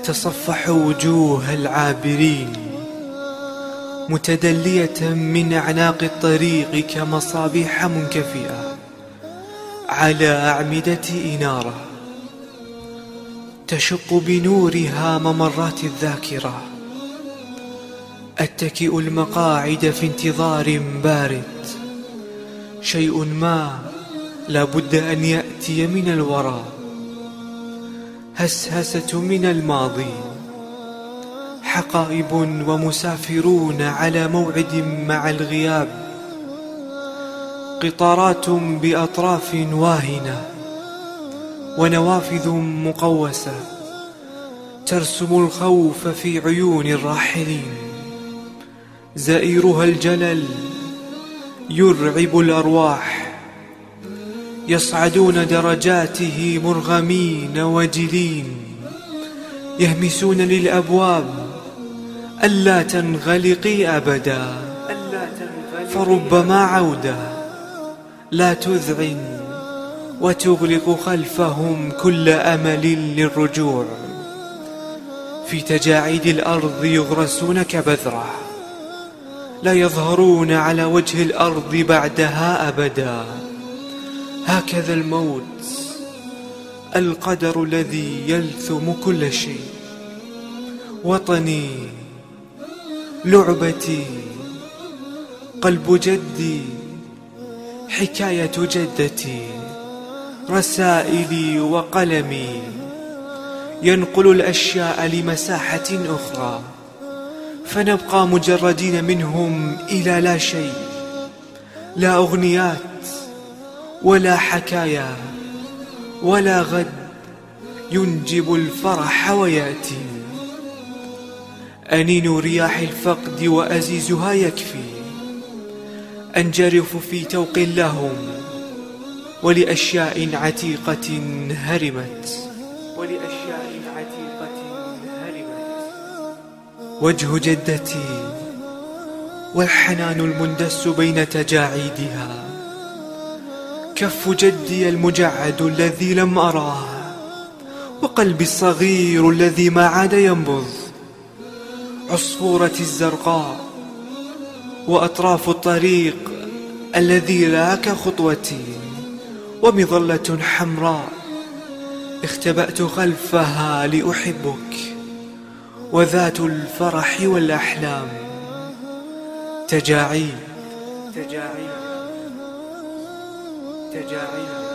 أتصفح وجوه العابرين متدلية من أعناق الطريق كمصابيح منكفئة على أعمدة إنارة تشق بنورها ممرات الذاكرة. أتكئ المقاعد في انتظار بارد، شيء ما لابد أن يأتي من الوراء، هسهسة من الماضي، حقائب ومسافرون على موعد مع الغياب، قطارات بأطراف واهنة ونوافذ مقوسة ترسم الخوف في عيون الراحلين، زائرها الجلل يرعب الأرواح، يصعدون درجاته مرغمين وجلين، يهمسون للأبواب ألا تنغلقي أبدا، فربما عودة لا تذعن وتغلق خلفهم كل أمل للرجوع. في تجاعيد الأرض يغرسون كبذرة، لا يظهرون على وجه الأرض بعدها أبدا. هكذا الموت، القدر الذي يلثم كل شيء. وطني، لعبتي، قلب جدي، حكاية جدتي، رسائلي وقلمي، ينقل الأشياء لمساحة أخرى، فنبقى مجردين منهم إلى لا شيء، لا أغنيات ولا حكايا ولا غد ينجب الفرح ويأتي. أنين رياح الفقد وأزيزها يكفي، أنجرف في توق لهم ولأشياء عتيقة هرمت، وجه جدتي والحنان المندس بين تجاعيدها، كف جدي المجعد الذي لم أراه، وقلبي الصغير الذي ما عاد ينبض، عصفورتي الزرقاء وأطراف الطريق الذي لاك خطوتي، ومظلة حمراء اختبأت خلفها لأحبك، وذات الفرح والأحلام. تجاعيد تجاعيد تجاعيد